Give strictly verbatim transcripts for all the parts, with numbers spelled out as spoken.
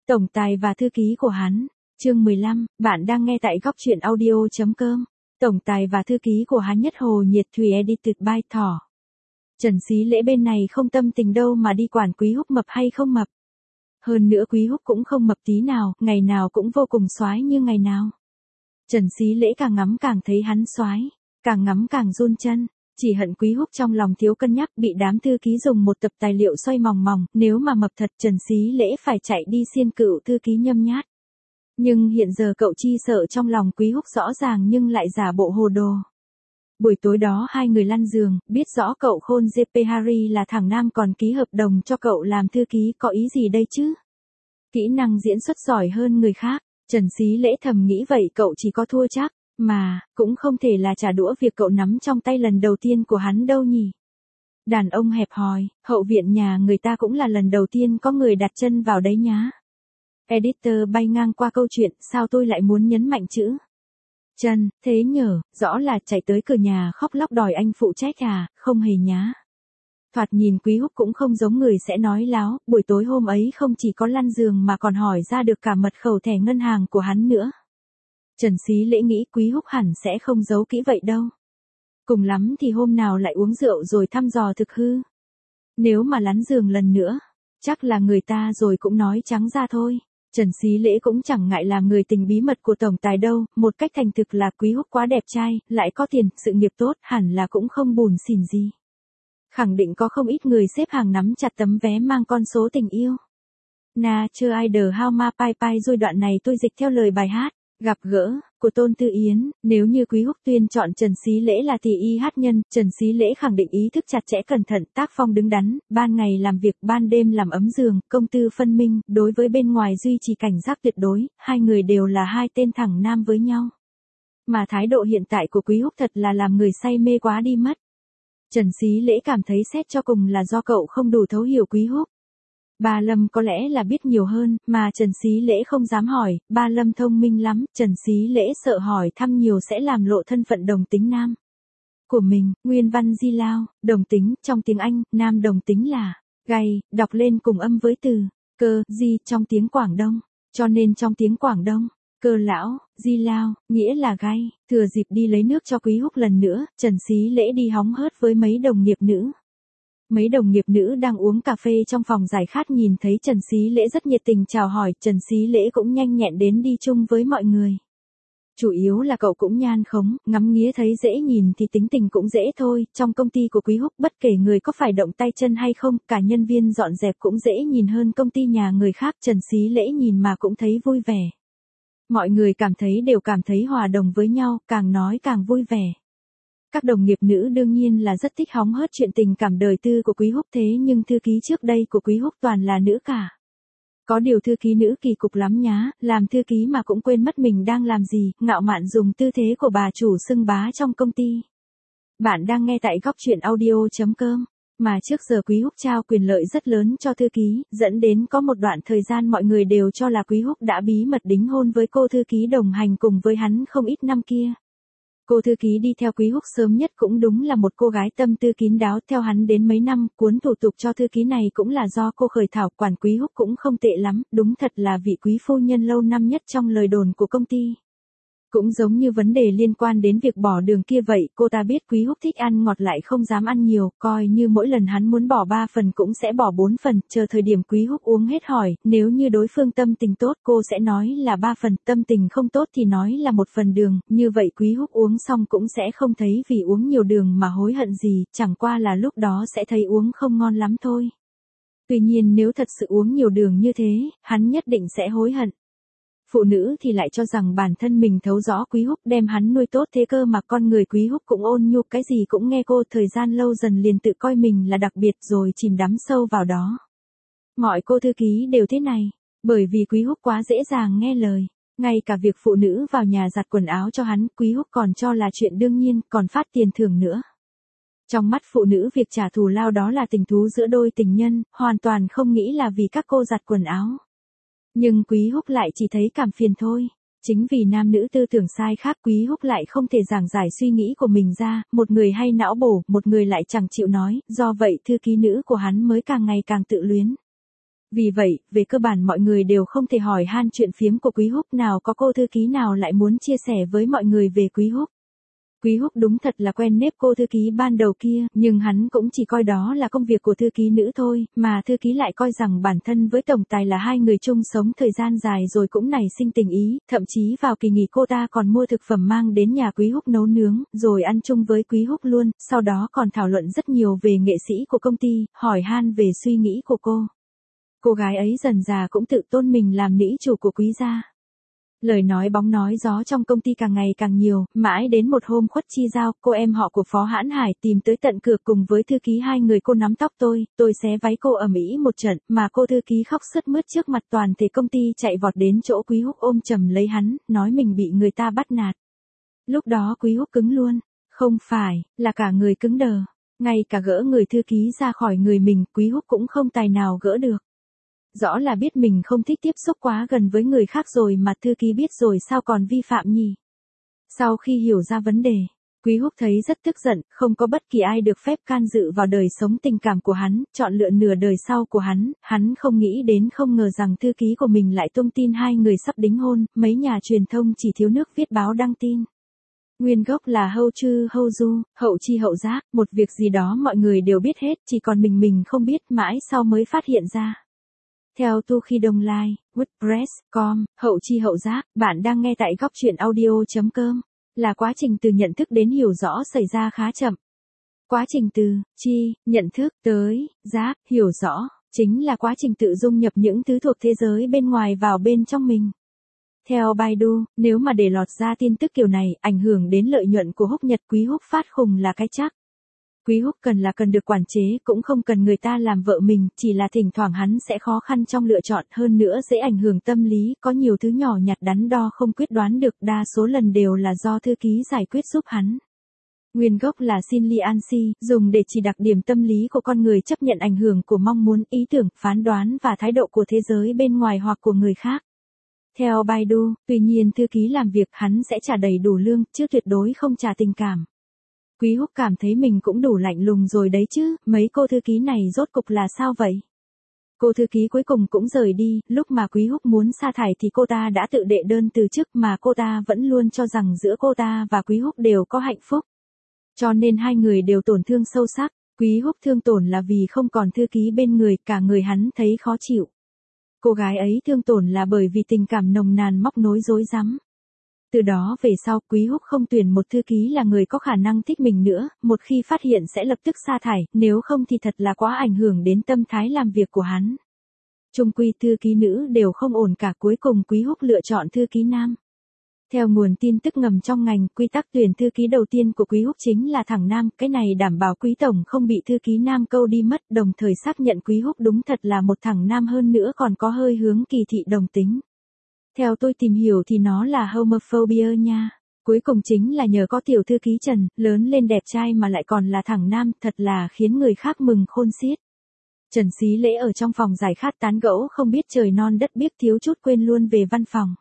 Tổng tài và thư ký của hắn. Chương mười lăm, bạn đang nghe tại góc truyện audio chấm com. Tổng tài và thư ký của hắn nhất hồ nhiệt thủy edited by Thỏ. Trần Xí Lễ bên này không tâm tình đâu mà đi quản Quý Húc mập hay không mập. Hơn nữa Quý Húc cũng không mập tí nào, ngày nào cũng vô cùng soái như ngày nào. Trần Xí Lễ càng ngắm càng thấy hắn soái, càng ngắm càng run chân. Chỉ hận Quý Húc trong lòng thiếu cân nhắc bị đám thư ký dùng một tập tài liệu xoay mòng mòng, nếu mà mập thật Trần Xí Lễ phải chạy đi xiên cựu thư ký nhâm nhát. Nhưng hiện giờ cậu chi sợ trong lòng Quý Húc rõ ràng nhưng lại giả bộ hồ đồ. Buổi tối đó hai người lăn giường, biết rõ cậu khôn giê pê Harry là thằng nam còn ký hợp đồng cho cậu làm thư ký có ý gì đây chứ? Kỹ năng diễn xuất giỏi hơn người khác, Trần Xí Lễ thầm nghĩ vậy cậu chỉ có thua chắc. Mà, cũng không thể là trả đũa việc cậu nắm trong tay lần đầu tiên của hắn đâu nhỉ. Đàn ông hẹp hòi, hậu viện nhà người ta cũng là lần đầu tiên có người đặt chân vào đấy nhá. Editor bay ngang qua câu chuyện, sao tôi lại muốn nhấn mạnh chữ chân, thế nhở, rõ là chạy tới cửa nhà khóc lóc đòi anh phụ trách à, không hề nhá. Thoạt nhìn Quý Húc cũng không giống người sẽ nói láo, buổi tối hôm ấy không chỉ có lăn giường mà còn hỏi ra được cả mật khẩu thẻ ngân hàng của hắn nữa. Trần Xí Lễ nghĩ Quý Húc hẳn sẽ không giấu kỹ vậy đâu. Cùng lắm thì hôm nào lại uống rượu rồi thăm dò thực hư. Nếu mà lắn giường lần nữa, chắc là người ta rồi cũng nói trắng ra thôi. Trần Xí Lễ cũng chẳng ngại làm người tình bí mật của tổng tài đâu, một cách thành thực là Quý Húc quá đẹp trai, lại có tiền, sự nghiệp tốt, hẳn là cũng không bùn xỉn gì. Khẳng định có không ít người xếp hàng nắm chặt tấm vé mang con số tình yêu. Na chưa ai đờ how ma pai pai rồi đoạn này tôi dịch theo lời bài hát. Gặp gỡ, của Tôn Tư Yến, nếu như Quý Húc tuyên chọn Trần Xí Lễ là tỷ y hát nhân, Trần Xí Lễ khẳng định ý thức chặt chẽ cẩn thận, tác phong đứng đắn, ban ngày làm việc, ban đêm làm ấm giường, công tư phân minh, đối với bên ngoài duy trì cảnh giác tuyệt đối, hai người đều là hai tên thẳng nam với nhau. Mà thái độ hiện tại của Quý Húc thật là làm người say mê quá đi mất. Trần Xí Lễ cảm thấy xét cho cùng là do cậu không đủ thấu hiểu Quý Húc. Ba Lâm có lẽ là biết nhiều hơn, mà Trần Xí Lễ không dám hỏi, Ba Lâm thông minh lắm, Trần Xí Lễ sợ hỏi thăm nhiều sẽ làm lộ thân phận đồng tính nam của mình. Nguyên văn di lao, đồng tính, trong tiếng Anh, nam đồng tính là gay, đọc lên cùng âm với từ cơ, di trong tiếng Quảng Đông, cho nên trong tiếng Quảng Đông, cơ lão, di lao, nghĩa là gay. Thừa dịp đi lấy nước cho Quý Húc lần nữa, Trần Xí Lễ đi hóng hớt với mấy đồng nghiệp nữ. Mấy đồng nghiệp nữ đang uống cà phê trong phòng giải khát nhìn thấy Trần Xí Lễ rất nhiệt tình chào hỏi, Trần Xí Lễ cũng nhanh nhẹn đến đi chung với mọi người. Chủ yếu là cậu cũng nhan khống, ngắm nghía thấy dễ nhìn thì tính tình cũng dễ thôi, trong công ty của Quý Húc bất kể người có phải động tay chân hay không, cả nhân viên dọn dẹp cũng dễ nhìn hơn công ty nhà người khác, Trần Xí Lễ nhìn mà cũng thấy vui vẻ. Mọi người cảm thấy đều cảm thấy hòa đồng với nhau, càng nói càng vui vẻ. Các đồng nghiệp nữ đương nhiên là rất thích hóng hớt chuyện tình cảm đời tư của Quý Húc thế nhưng thư ký trước đây của Quý Húc toàn là nữ cả. Có điều thư ký nữ kỳ cục lắm nhá, làm thư ký mà cũng quên mất mình đang làm gì, ngạo mạn dùng tư thế của bà chủ xưng bá trong công ty. Bạn đang nghe tại góc truyện audio chấm com, mà trước giờ Quý Húc trao quyền lợi rất lớn cho thư ký, dẫn đến có một đoạn thời gian mọi người đều cho là Quý Húc đã bí mật đính hôn với cô thư ký đồng hành cùng với hắn không ít năm kia. Cô thư ký đi theo Quý Húc sớm nhất cũng đúng là một cô gái tâm tư kín đáo theo hắn đến mấy năm, cuốn thủ tục cho thư ký này cũng là do cô khởi thảo, quản Quý Húc cũng không tệ lắm, đúng thật là vị quý phu nhân lâu năm nhất trong lời đồn của công ty. Cũng giống như vấn đề liên quan đến việc bỏ đường kia vậy, cô ta biết Quý Húc thích ăn ngọt lại không dám ăn nhiều, coi như mỗi lần hắn muốn bỏ ba phần cũng sẽ bỏ bốn phần, chờ thời điểm Quý Húc uống hết hỏi, nếu như đối phương tâm tình tốt cô sẽ nói là ba phần, tâm tình không tốt thì nói là một phần đường, như vậy Quý Húc uống xong cũng sẽ không thấy vì uống nhiều đường mà hối hận gì, chẳng qua là lúc đó sẽ thấy uống không ngon lắm thôi. Tuy nhiên nếu thật sự uống nhiều đường như thế, hắn nhất định sẽ hối hận. Phụ nữ thì lại cho rằng bản thân mình thấu rõ Quý Húc đem hắn nuôi tốt thế cơ mà con người Quý Húc cũng ôn nhu cái gì cũng nghe cô, thời gian lâu dần liền tự coi mình là đặc biệt rồi chìm đắm sâu vào đó. Mọi cô thư ký đều thế này, bởi vì Quý Húc quá dễ dàng nghe lời, ngay cả việc phụ nữ vào nhà giặt quần áo cho hắn Quý Húc còn cho là chuyện đương nhiên, còn phát tiền thưởng nữa. Trong mắt phụ nữ việc trả thù lao đó là tình thú giữa đôi tình nhân, hoàn toàn không nghĩ là vì các cô giặt quần áo. Nhưng Quý Húc lại chỉ thấy cảm phiền thôi. Chính vì nam nữ tư tưởng sai khác Quý Húc lại không thể giảng giải suy nghĩ của mình ra, một người hay não bổ, một người lại chẳng chịu nói, do vậy thư ký nữ của hắn mới càng ngày càng tự luyến. Vì vậy, về cơ bản mọi người đều không thể hỏi han chuyện phiếm của Quý Húc, nào có cô thư ký nào lại muốn chia sẻ với mọi người về Quý Húc. Quý Húc đúng thật là quen nếp cô thư ký ban đầu kia, nhưng hắn cũng chỉ coi đó là công việc của thư ký nữ thôi, mà thư ký lại coi rằng bản thân với tổng tài là hai người chung sống thời gian dài rồi cũng nảy sinh tình ý, thậm chí vào kỳ nghỉ cô ta còn mua thực phẩm mang đến nhà Quý Húc nấu nướng, rồi ăn chung với Quý Húc luôn, sau đó còn thảo luận rất nhiều về nghệ sĩ của công ty, hỏi han về suy nghĩ của cô. Cô gái ấy dần dà cũng tự tôn mình làm nữ chủ của Quý gia. Lời nói bóng nói gió trong công ty càng ngày càng nhiều, mãi đến một hôm Khuất Chi Giao, cô em họ của Phó Hãn Hải tìm tới tận cửa cùng với thư ký hai người, cô nắm tóc tôi, tôi xé váy cô ầm ĩ một trận, mà cô thư ký khóc sướt mướt trước mặt toàn thể công ty, chạy vọt đến chỗ Quý Húc ôm chầm lấy hắn, nói mình bị người ta bắt nạt. Lúc đó Quý Húc cứng luôn, không phải, là cả người cứng đờ, ngay cả gỡ người thư ký ra khỏi người mình, Quý Húc cũng không tài nào gỡ được. Rõ là biết mình không thích tiếp xúc quá gần với người khác rồi mà thư ký biết rồi sao còn vi phạm nhỉ. Sau khi hiểu ra vấn đề, Quý Húc thấy rất tức giận, không có bất kỳ ai được phép can dự vào đời sống tình cảm của hắn, chọn lựa nửa đời sau của hắn, hắn không nghĩ đến không ngờ rằng thư ký của mình lại tung tin hai người sắp đính hôn, mấy nhà truyền thông chỉ thiếu nước viết báo đăng tin. Nguyên gốc là hâu chư hâu du, hậu chi hậu giác, một việc gì đó mọi người đều biết hết, chỉ còn mình mình không biết, mãi sau mới phát hiện ra. Theo Tu Khi Đông Lai, WordPress chấm com, hậu chi hậu giác, bạn đang nghe tại góc truyện audio chấm com, là quá trình từ nhận thức đến hiểu rõ xảy ra khá chậm. Quá trình từ chi, nhận thức, tới giác, hiểu rõ, chính là quá trình tự dung nhập những thứ thuộc thế giới bên ngoài vào bên trong mình. Theo Baidu, nếu mà để lọt ra tin tức kiểu này, ảnh hưởng đến lợi nhuận của Húc Nhật, Quý Húc phát khùng là cái chắc. Quý Húc cần là cần được quản chế, cũng không cần người ta làm vợ mình, chỉ là thỉnh thoảng hắn sẽ khó khăn trong lựa chọn, hơn nữa dễ ảnh hưởng tâm lý, có nhiều thứ nhỏ nhặt đắn đo không quyết đoán được, đa số lần đều là do thư ký giải quyết giúp hắn. Nguyên gốc là Sinliansi, dùng để chỉ đặc điểm tâm lý của con người chấp nhận ảnh hưởng của mong muốn, ý tưởng, phán đoán và thái độ của thế giới bên ngoài hoặc của người khác. Theo Baidu, tuy nhiên thư ký làm việc hắn sẽ trả đầy đủ lương, chứ tuyệt đối không trả tình cảm. Quý Húc cảm thấy mình cũng đủ lạnh lùng rồi đấy chứ, mấy cô thư ký này rốt cục là sao vậy? Cô thư ký cuối cùng cũng rời đi, lúc mà Quý Húc muốn sa thải thì cô ta đã tự đệ đơn từ chức, mà cô ta vẫn luôn cho rằng giữa cô ta và Quý Húc đều có hạnh phúc. Cho nên hai người đều tổn thương sâu sắc, Quý Húc thương tổn là vì không còn thư ký bên người, cả người hắn thấy khó chịu. Cô gái ấy thương tổn là bởi vì tình cảm nồng nàn móc nối rối rắm. Từ đó về sau, Quý Húc không tuyển một thư ký là người có khả năng thích mình nữa, một khi phát hiện sẽ lập tức sa thải, nếu không thì thật là quá ảnh hưởng đến tâm thái làm việc của hắn. Chung quy thư ký nữ đều không ổn cả, cuối cùng Quý Húc lựa chọn thư ký nam. Theo nguồn tin tức ngầm trong ngành, quy tắc tuyển thư ký đầu tiên của Quý Húc chính là thẳng nam, cái này đảm bảo Quý Tổng không bị thư ký nam câu đi mất, đồng thời xác nhận Quý Húc đúng thật là một thẳng nam, hơn nữa còn có hơi hướng kỳ thị đồng tính. Theo tôi tìm hiểu thì nó là homophobia nha. Cuối cùng chính là nhờ có tiểu thư ký Trần, lớn lên đẹp trai mà lại còn là thẳng nam, thật là khiến người khác mừng khôn xiết. Trần Xí Lễ ở trong phòng giải khát tán gẫu không biết trời non đất biếc, thiếu chút quên luôn về văn phòng.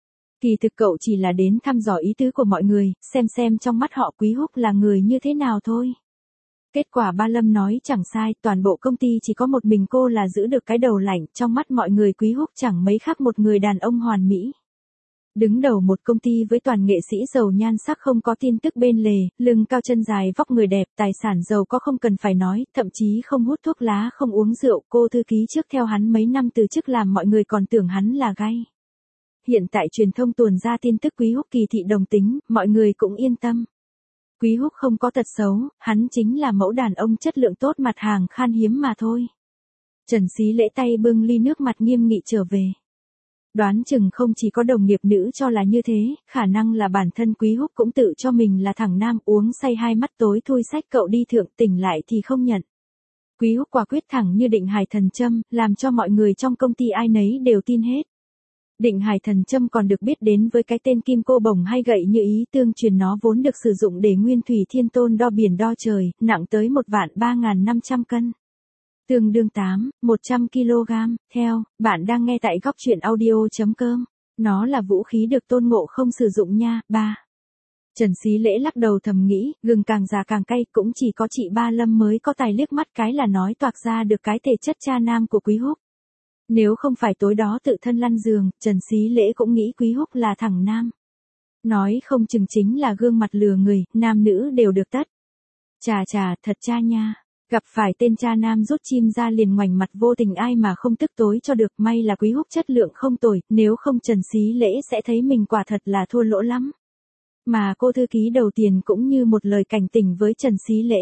Kỳ thực cậu chỉ là đến thăm dò ý tứ của mọi người, xem xem trong mắt họ Quý Húc là người như thế nào thôi. Kết quả Ba Lâm nói chẳng sai, toàn bộ công ty chỉ có một mình cô là giữ được cái đầu lạnh, trong mắt mọi người Quý Húc chẳng mấy khác một người đàn ông hoàn mỹ. Đứng đầu một công ty với toàn nghệ sĩ giàu nhan sắc không có tin tức bên lề, lưng cao chân dài, vóc người đẹp, tài sản giàu có không cần phải nói, thậm chí không hút thuốc lá, không uống rượu, cô thư ký trước theo hắn mấy năm từ chức làm mọi người còn tưởng hắn là gay. Hiện tại truyền thông tuồn ra tin tức Quý Húc kỳ thị đồng tính, mọi người cũng yên tâm. Quý Húc không có tật xấu, hắn chính là mẫu đàn ông chất lượng tốt, mặt hàng khan hiếm mà thôi. Trần Xí Lễ tay bưng ly nước, mặt nghiêm nghị trở về. Đoán chừng không chỉ có đồng nghiệp nữ cho là như thế, khả năng là bản thân Quý Húc cũng tự cho mình là thẳng nam, uống say hai mắt tối thui xách cậu đi thượng, tỉnh lại thì không nhận. Quý Húc quả quyết thẳng như định hải thần châm, làm cho mọi người trong công ty ai nấy đều tin hết. Định hải thần châm còn được biết đến với cái tên kim cô bổng hay gậy như ý, tương truyền nó vốn được sử dụng để Nguyên Thủy Thiên Tôn đo biển đo trời, nặng tới một vạn ba nghìn năm trăm cân. Tương đương tám, một trăm ki lô gam. Theo, bạn đang nghe tại góc truyện audio chấm com. Nó là vũ khí được Tôn Ngộ Không sử dụng nha. Ba. Trần Xí Lễ lắc đầu thầm nghĩ, gừng càng già càng cay, cũng chỉ có chị Ba Lâm mới có tài liếc mắt cái là nói toạc ra được cái thể chất cha nam của Quý Húc. Nếu không phải tối đó tự thân lăn giường, Trần Xí Lễ cũng nghĩ Quý Húc là thằng nam. Nói không chừng chính là gương mặt lừa người, nam nữ đều được tất. Chà chà, thật cha nha. Gặp phải tên cha nam rút chim ra liền ngoảnh mặt vô tình ai mà không tức tối cho được, may là Quý Húc chất lượng không tồi, nếu không Trần Xí Lễ sẽ thấy mình quả thật là thua lỗ lắm. Mà cô thư ký đầu tiền cũng như một lời cảnh tỉnh với Trần Xí Lễ.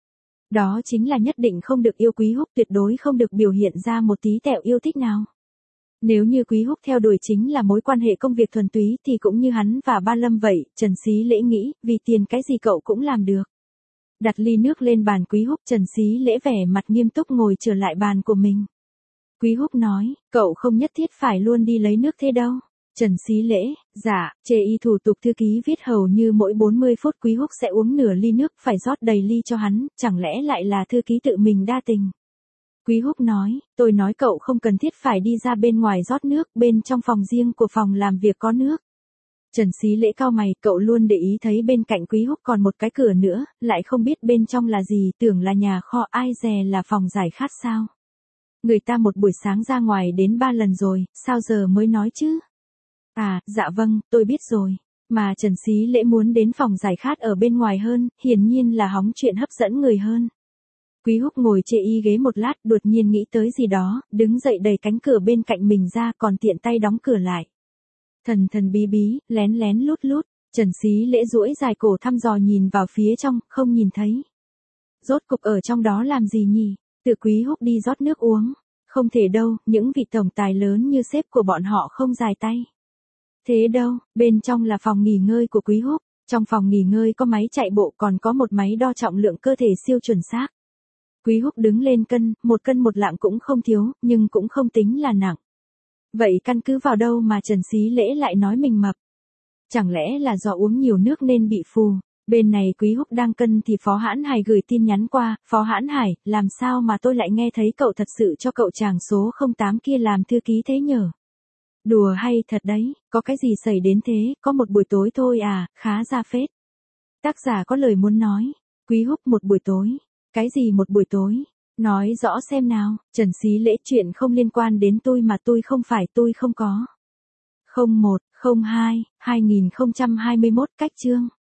Đó chính là nhất định không được yêu Quý Húc, tuyệt đối không được biểu hiện ra một tí tẹo yêu thích nào. Nếu như Quý Húc theo đuổi chính là mối quan hệ công việc thuần túy thì cũng như hắn và Ba Lâm vậy, Trần Xí Lễ nghĩ, vì tiền cái gì cậu cũng làm được. Đặt ly nước lên bàn Quý Húc, Trần Xí Lễ vẻ mặt nghiêm túc ngồi trở lại bàn của mình. Quý Húc nói, cậu không nhất thiết phải luôn đi lấy nước thế đâu. Trần Xí Lễ, dạ, chê y thủ tục thư ký viết hầu như mỗi bốn mươi phút Quý Húc sẽ uống nửa ly nước, phải rót đầy ly cho hắn, chẳng lẽ lại là thư ký tự mình đa tình. Quý Húc nói, tôi nói cậu không cần thiết phải đi ra bên ngoài rót nước, bên trong phòng riêng của phòng làm việc có nước. Trần Xí Lễ cau mày, cậu luôn để ý thấy bên cạnh Quý Húc còn một cái cửa nữa, lại không biết bên trong là gì, tưởng là nhà kho, ai dè là phòng giải khát sao. Người ta một buổi sáng ra ngoài đến ba lần rồi, sao giờ mới nói chứ? À, dạ vâng, tôi biết rồi. Mà Trần Xí Lễ muốn đến phòng giải khát ở bên ngoài hơn, hiển nhiên là hóng chuyện hấp dẫn người hơn. Quý Húc ngồi chê y ghế một lát, đột nhiên nghĩ tới gì đó, đứng dậy đẩy cánh cửa bên cạnh mình ra, còn tiện tay đóng cửa lại. Thần thần bí bí, lén lén lút lút, Trần Xí Lễ duỗi dài cổ thăm dò nhìn vào phía trong, không nhìn thấy. Rốt cục ở trong đó làm gì nhỉ? Tự Quý Húc đi rót nước uống. Không thể đâu, những vị tổng tài lớn như sếp của bọn họ không dài tay. Thế đâu, bên trong là phòng nghỉ ngơi của Quý Húc. Trong phòng nghỉ ngơi có máy chạy bộ, còn có một máy đo trọng lượng cơ thể siêu chuẩn xác. Quý Húc đứng lên cân, một cân một lạng cũng không thiếu, nhưng cũng không tính là nặng. Vậy căn cứ vào đâu mà Trần Xí Lễ lại nói mình mập? Chẳng lẽ là do uống nhiều nước nên bị phù? Bên này Quý Húc đang cân thì Phó Hãn Hải gửi tin nhắn qua, Phó Hãn Hải, làm sao mà tôi lại nghe thấy cậu thật sự cho cậu chàng số không tám kia làm thư ký thế nhở? Đùa hay thật đấy, có cái gì xảy đến thế, có một buổi tối thôi à, khá ra phết. Tác giả có lời muốn nói, Quý Húc một buổi tối, cái gì một buổi tối? Nói rõ xem nào, Trần Xí Lễ chuyện không liên quan đến tôi mà tôi không phải tôi không có. không một, không hai, hai nghìn không trăm hai mươi mốt cách chương.